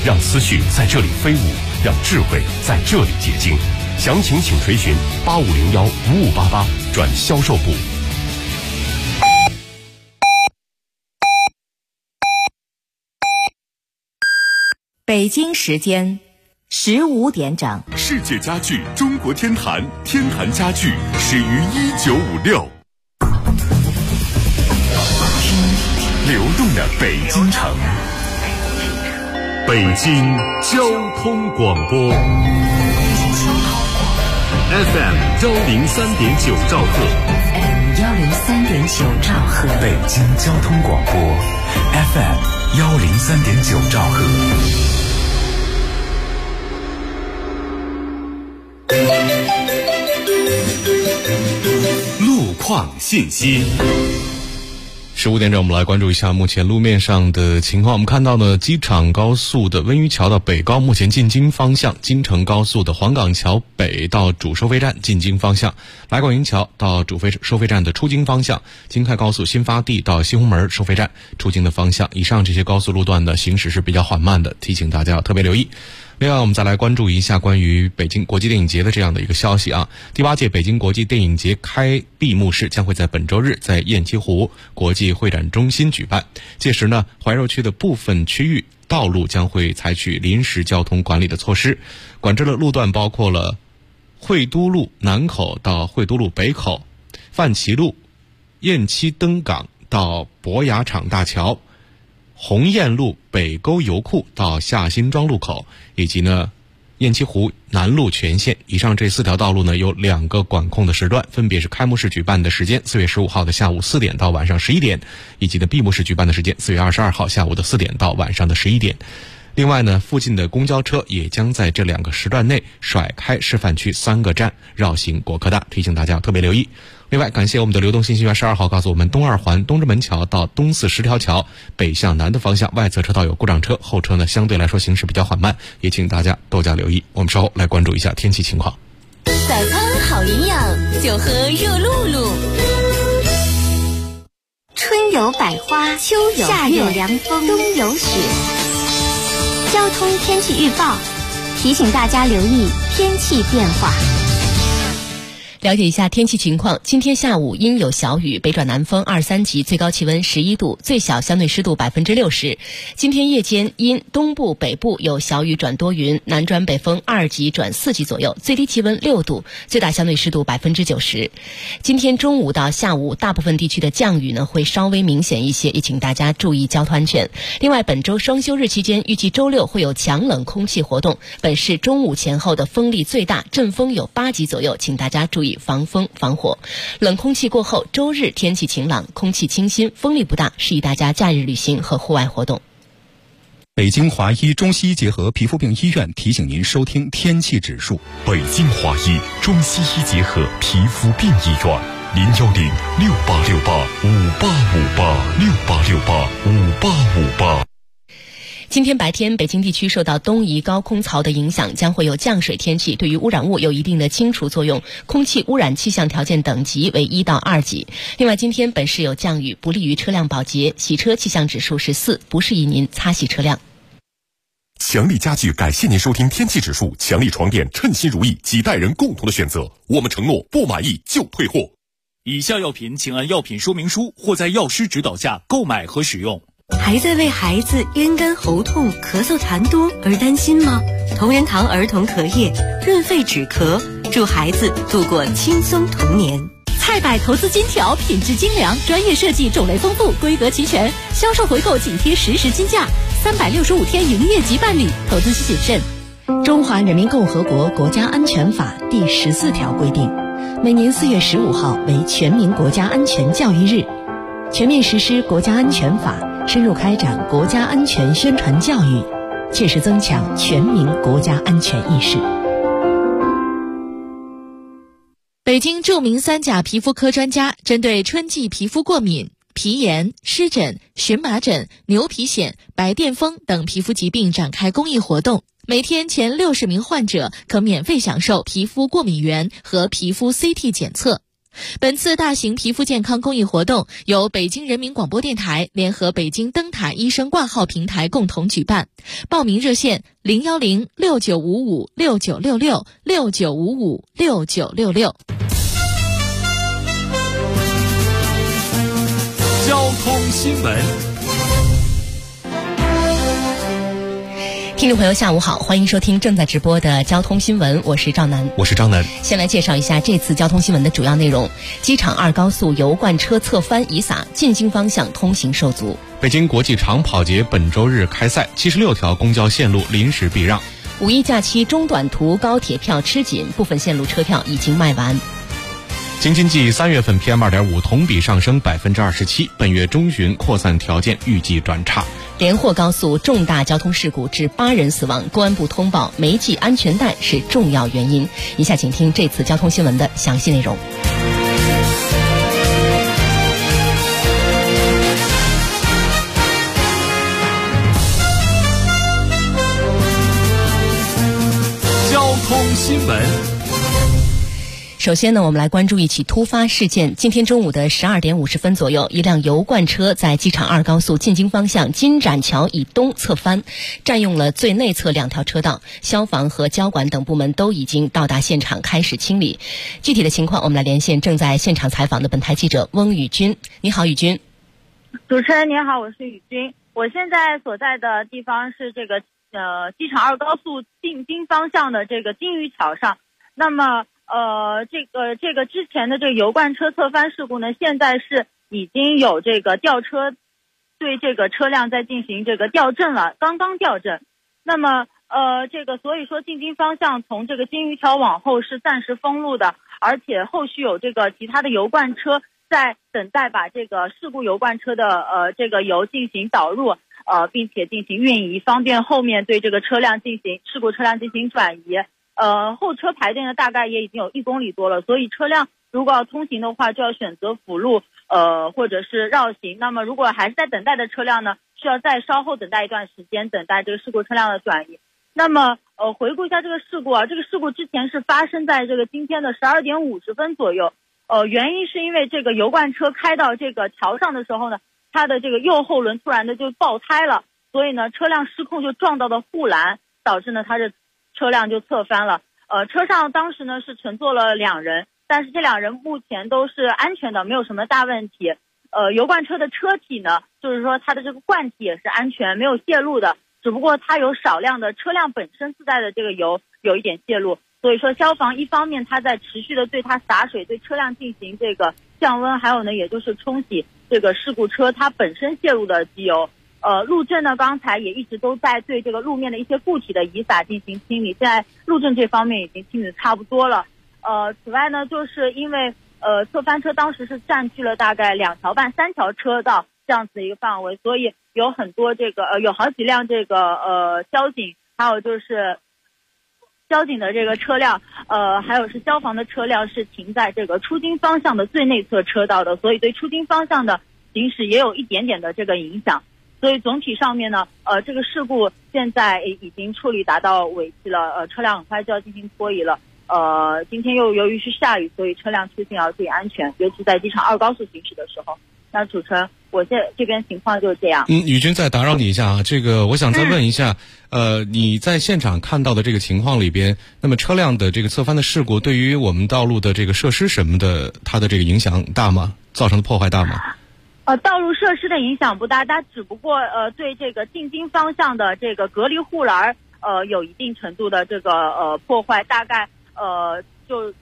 让思绪在这里飞舞，让智慧在这里结晶。详情请垂询8501-5588转销售部。 北京时间15点整。 世界家具中国天坛，天坛家具始于1956。流动的北京城，北京交通广播 FM 103.9兆赫 FM 103.9兆赫， 北京交通广播 FM 103.9兆赫。 路况信息。 15点整，我们来关注一下目前路面上的情况。我们看到呢，机场高速的温榆桥到北高目前进京方向，京承高速的黄岗桥北到主收费站进京方向，来广营桥到主收费站的出京方向，京开高速新发地到西红门收费站出京的方向。以上这些高速路段的行驶是比较缓慢的，提醒大家要特别留意。另外，我们再来关注一下关于北京国际电影节的这样的一个消息啊。第8届北京国际电影节开闭幕式将会在本周日在雁栖湖国际会展中心举办。届时呢，怀柔区的部分区域道路将会采取临时交通管理的措施，管制的路段包括了惠都路南口到惠都路北口、范齐路雁栖登港到博雅厂大桥、鸿雁路北沟油库到下辛庄路口，以及呢雁栖湖南路全线。以上这4条道路呢有2个管控的时段，分别是开幕式举办的时间4月15号的下午4点到晚上11点，以及呢闭幕式举办的时间4月22号下午的4点到晚上的11点。另外呢，附近的公交车也将在这2个时段内甩开示范区3个站绕行国科大，提醒大家特别留意。另外，感谢我们的流动信息员12号告诉我们，东2环东直门桥到东4十条桥北向南的方向外侧车道有故障车，后车呢相对来说行驶比较缓慢，也请大家多加留意。我们稍后来关注一下天气情况。 早餐好营养，就喝热露露。 春有百花，秋有夏有凉风，冬有雪。交通天气预报提醒大家留意天气变化。 了解一下天气情况，今天下午阴有小雨，北转南风2、3级，最高气温11度，最小相对湿度60%。今天夜间因东部、北部有小雨转多云，南转北风2级转4级左右，最低气温6度，最大相对湿度90%。今天中午到下午，大部分地区的降雨呢会稍微明显一些，也请大家注意交通安全。另外，本周双休日期间，预计周6会有强冷空气活动，本市中午前后的风力最大，阵风有8级左右，请大家注意防风防火。冷空气过后，周日天气晴朗，空气清新，风力不大，适宜大家假日旅行和户外活动。 北京华医中西医结合皮肤病医院提醒您收听天气指数。 北京华医中西医结合皮肤病医院，010-6868-5858，6868-5858。 今天白天，北京地区受到东移高空槽的影响，将会有降水天气，对于污染物有一定的清除作用，空气污染气象条件等级为1到2级。另外，今天本市有降雨，不利于车辆保洁，洗车气象指数是4，不适宜您擦洗车辆。 强力家具感谢您收听天气指数，强力床垫称心如意，几代人共同的选择，我们承诺不满意就退货。 以下药品请按药品说明书或在药师指导下购买和使用。 还在为孩子咽干喉痛、咳嗽痰多而担心吗？同仁堂儿童咳液润肺止咳，助孩子度过轻松童年。 菜百投资金条品质精良，专业设计，种类丰富，规格齐全，销售回购紧贴实时金价，365天营业即办理，投资需谨慎。 中华人民共和国国家安全法第14条规定，每年4月15号为全民国家安全教育日，全面实施国家安全法，深入开展国家安全宣传教育，切实增强全民国家安全意识。 北京著名3甲皮肤科专家针对春季皮肤过敏、皮炎、湿疹、荨麻疹、牛皮癣、白癜风等皮肤疾病展开公益活动，每天前60名患者可免费享受皮肤过敏原和皮肤 CT 检测。 本次大型皮肤健康公益活动由北京人民广播电台联合北京灯塔医生挂号平台共同举办，报名热线0106955696669556966。 交通新闻。 听众朋友下午好，欢迎收听正在直播的交通新闻，我是赵楠。 我是张楠。 先来介绍一下这次交通新闻的主要内容。机场2高速油罐车侧翻遗撒，进京方向通行受阻。 北京国际长跑节本周日开赛，76条公交线路临时避让。 五一假期中短途高铁票吃紧，部分线路车票已经卖完。 京津冀3月份 PM2.5 同比上升27%，本月中旬扩散条件预计转差。 连霍高速重大交通事故致8人死亡，公安部通报没系安全带是重要原因。以下请听这次交通新闻的详细内容。 交通新闻。 首先呢，我们来关注一起突发事件。今天中午的12点50分左右，一辆油罐车在机场2高速进京方向金盏桥以东侧翻，占用了最内侧2条车道。消防和交管等部门都已经到达现场开始清理。具体的情况，我们来连线正在现场采访的本台记者翁宇军。你好，宇军。 主持人您好，我是宇军。我现在所在的地方是这个机场2高速进京方向的这个金鱼桥上。那么这个之前的这个油罐车侧翻事故呢，现在是已经有这个吊车对这个车辆在进行这个吊正了，刚刚吊正。那么所以说进京方向从这个金鱼桥往后是暂时封路的，而且后续有这个其他的油罐车在等待把这个事故油罐车的这个油进行导入，并且进行运移，方便后面对这个事故车辆进行转移。后车排队呢大概也已经有1公里多了，所以车辆如果要通行的话，就要选择辅路或者是绕行。那么如果还是在等待的车辆呢，需要再稍后等待一段时间，等待这个事故车辆的转移。那么回顾一下这个事故啊，这个事故之前是发生在这个今天的12点50分左右。原因是因为这个油罐车开到这个桥上的时候呢，它的这个右后轮突然的就爆胎了，所以呢车辆失控就撞到了护栏，导致呢它的车辆就侧翻了。车上当时呢是乘坐了2人，但是这2人目前都是安全的，没有什么大问题。油罐车的车体呢，就是说它的这个罐体也是安全，没有泄露的，只不过它有少量的车辆本身自带的这个油有一点泄露。所以说消防一方面它在持续的对它洒水，对车辆进行这个降温，还有呢也就是冲洗这个事故车它本身泄露的机油。路政呢刚才也一直都在对这个路面的一些固体的遗撒进行清理，现在路政这方面已经清理差不多了。此外呢，就是因为侧翻车当时是占据了大概2条半3条车道这样子的一个范围，所以有很多有好几辆交警，还有就是交警的这个车辆，还有是消防的车辆是停在这个出京方向的最内侧车道的，所以对出京方向的行驶也有一点点的这个影响。所以总体上面呢，这个事故现在已经处理达到尾期了，车辆很快就要进行脱移了。今天又由于是下雨，所以车辆出行要注意安全，尤其在机场2高速行驶的时候。那主持人，我这边情况就是这样。 宇军再打扰你一下啊，这个我想再问一下，你在现场看到的这个情况里边，那么车辆的这个侧翻的事故对于我们道路的这个设施什么的，它的这个影响大吗？造成的破坏大吗？ 道路设施的影响不大，它只不过对这个进京方向的这个隔离护栏有一定程度的这个破坏，大概就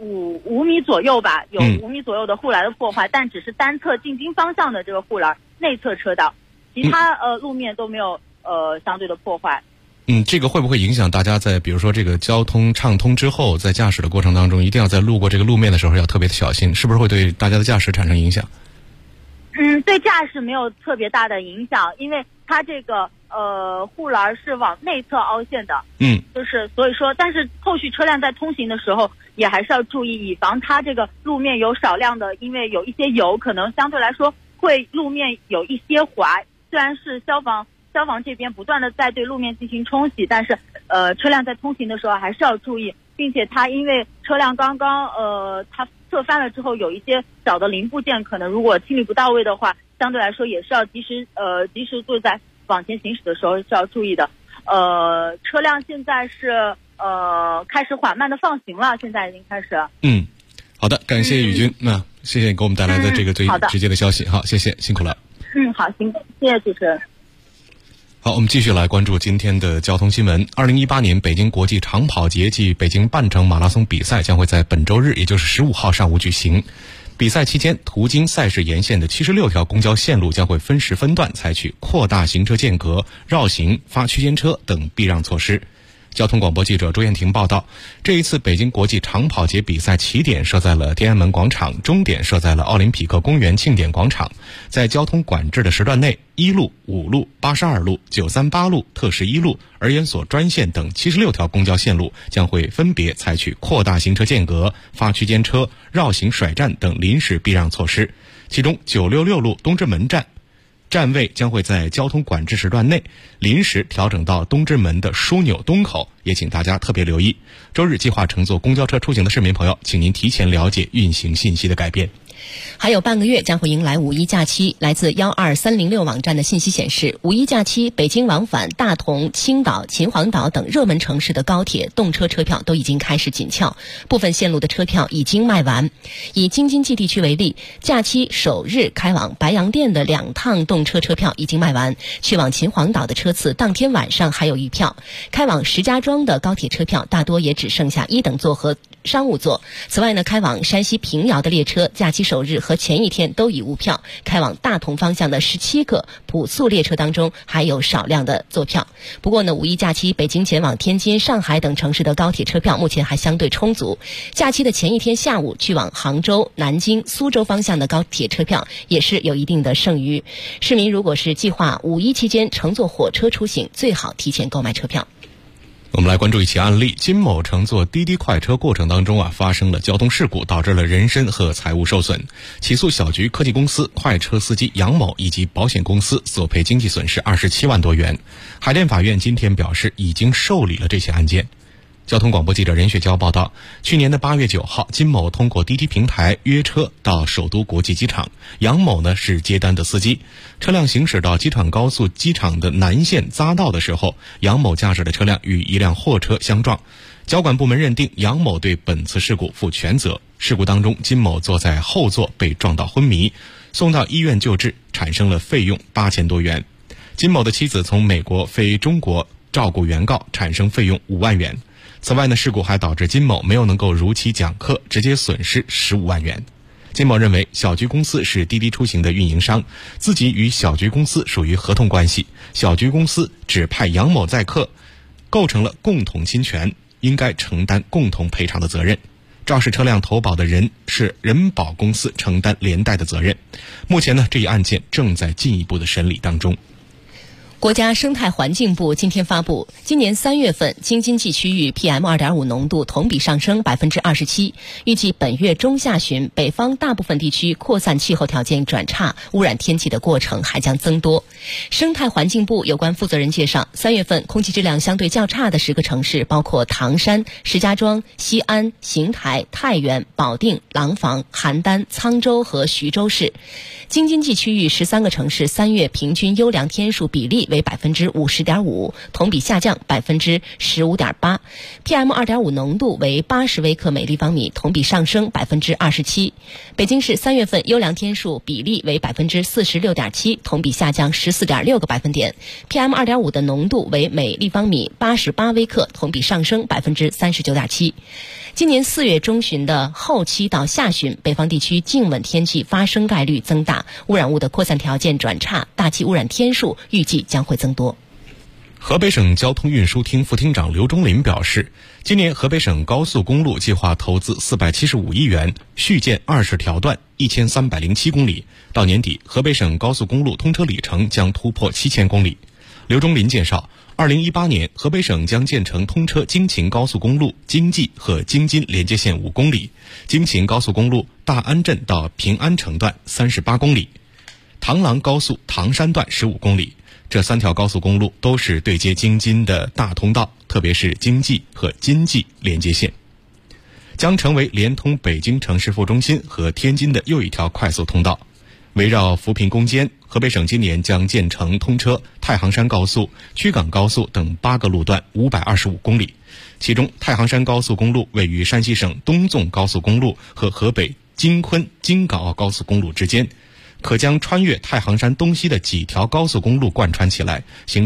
5米左右吧，有5米左右的护栏的破坏，但只是单侧进京方向的这个护栏内侧车道，其他路面都没有相对的破坏。 这个会不会影响大家在比如说这个交通畅通之后，在驾驶的过程当中，一定要在路过这个路面的时候要特别的小心，是不是会对大家的驾驶产生影响？ 对驾驶没有特别大的影响，因为它这个护栏是往内侧凹陷的，就是所以说，但是后续车辆在通行的时候也还是要注意，以防它这个路面有少量的，因为有一些油可能相对来说会路面有一些滑，虽然是消防这边不断的在对路面进行冲洗，但是车辆在通行的时候还是要注意，并且它因为车辆刚刚侧翻了之后，有一些小的零部件可能如果清理不到位的话，相对来说也是要及时就在往前行驶的时候是要注意的。车辆现在是开始缓慢的放行了，现在已经开始。 好的，感谢宇军，那谢谢你给我们带来的这个最直接的消息，好，谢谢，辛苦了。 好，谢谢主持人。 好，我们继续来关注今天的交通新闻。2018年北京国际长跑节暨北京半程马拉松比赛将会在本周日，也就是15号上午举行。比赛期间，途经赛事沿线的76条公交线路将会分时分段采取扩大行车间隔、绕行、发区间车等避让措施。交通广播记者朱艳婷报道，这一次北京国际长跑节比赛起点设在了天安门广场，终点设在了奥林匹克公园庆典广场。在交通管制的时段内，1路、5路、82路、938路、特11路、儿研所专线等76条公交线路将会分别采取扩大行车间隔、发区间车、绕行甩站等临时避让措施。其中966路东直门站位将会在交通管制时段内临时调整到东直门的枢纽东口，也请大家特别留意。周日计划乘坐公交车出行的市民朋友，请您提前了解运行信息的改变。 还有半个月将会迎来五一假期。来自12306网站的信息显示，五一假期北京往返大同、青岛、秦皇岛等热门城市的高铁动车车票都已经开始紧俏，部分线路的车票已经卖完。以京津冀地区为例，假期首日开往白洋淀的2趟动车车票已经卖完，去往秦皇岛的车次当天晚上还有1票，开往石家庄的高铁车票大多也只剩下1等座和商务座。此外呢，开往山西平遥的列车假期首日和前一天都已无票，开往大同方向的17个普速列车当中还有少量的座票。不过呢，五一假期北京前往天津、上海等城市的高铁车票目前还相对充足。假期的前一天下午去往杭州、南京、苏州方向的高铁车票也是有一定的剩余。市民如果是计划五一期间乘坐火车出行，最好提前购买车票。 我们来关注一起案例，金某乘坐滴滴快车过程当中发生了交通事故，导致了人身和财物受损，起诉小桔科技公司、快车司机杨某以及保险公司，索赔经济损失27万多元。海淀法院今天表示已经受理了这起案件。交通广播记者任雪娇报道，去年的8月9号，金某通过滴滴平台约车到首都国际机场，杨某呢是接单的司机。车辆行驶到机场高速机场的南线匝道的时候，杨某驾驶的车辆与一辆货车相撞。交管部门认定杨某对本次事故负全责。事故当中，金某坐在后座被撞到昏迷，送到医院救治，产生了费用8000多元。金某的妻子从美国飞中国照顾原告，产生费用5万元。此外呢，事故还导致金某没有能够如期讲课，直接损失15万元。金某认为小桔公司是滴滴出行的运营商，自己与小桔公司属于合同关系，小桔公司只派杨某载客，构成了共同侵权，应该承担共同赔偿的责任。肇事车辆投保的人是人保公司承担连带的责任。目前呢，这一案件正在进一步的审理当中。 国家生态环境部今天发布，今年3月份京津冀区域 PM2.5 浓度同比上升27%，预计本月中下旬北方大部分地区扩散气候条件转差，污染天气的过程还将增多。生态环境部有关负责人介绍，3月份空气质量相对较差的10个城市包括唐山、石家庄、西安、邢台、太原、保定、廊坊、邯郸、沧州和徐州市。京津冀区域13个城市3月平均优良天数比例为 50.5%， 同比下降 15.8%。 PM2.5 浓度为80微克每立方米，同比上升 27%。 北京市3月份优良天数比例为 46.7%， 同比下降 14.6个百分点。 PM2.5 的浓度为每立方米88微克，同比上升 39.7%。今年4月中旬的后期到下旬，北方地区静稳天气发生概率增大，污染物的扩散条件转差，大气污染天数预计将会增多。 河北省交通运输厅副厅长刘忠林表示，今年河北省高速公路计划投资475亿元，续建20条段，1307公里。到年底，河北省高速公路通车里程将突破7000公里。刘忠林介绍，2018年河北省将建成通车京秦高速公路京冀和京津连接线5公里，京秦高速公路大安镇到平安城段38公里，唐郎高速唐山段15公里。这3条高速公路都是对接京津的大通道，特别是京冀和津冀连接线。 将成为连通北京城市副中心和天津的又一条快速通道。围绕扶贫攻坚，河北省今年将建成通车太行山高速、曲岗高速等8个路段525公里。其中，太行山高速公路位于山西省东纵高速公路和河北京昆京港澳高速公路之间，可将穿越太行山东西的几条高速公路贯穿起来，形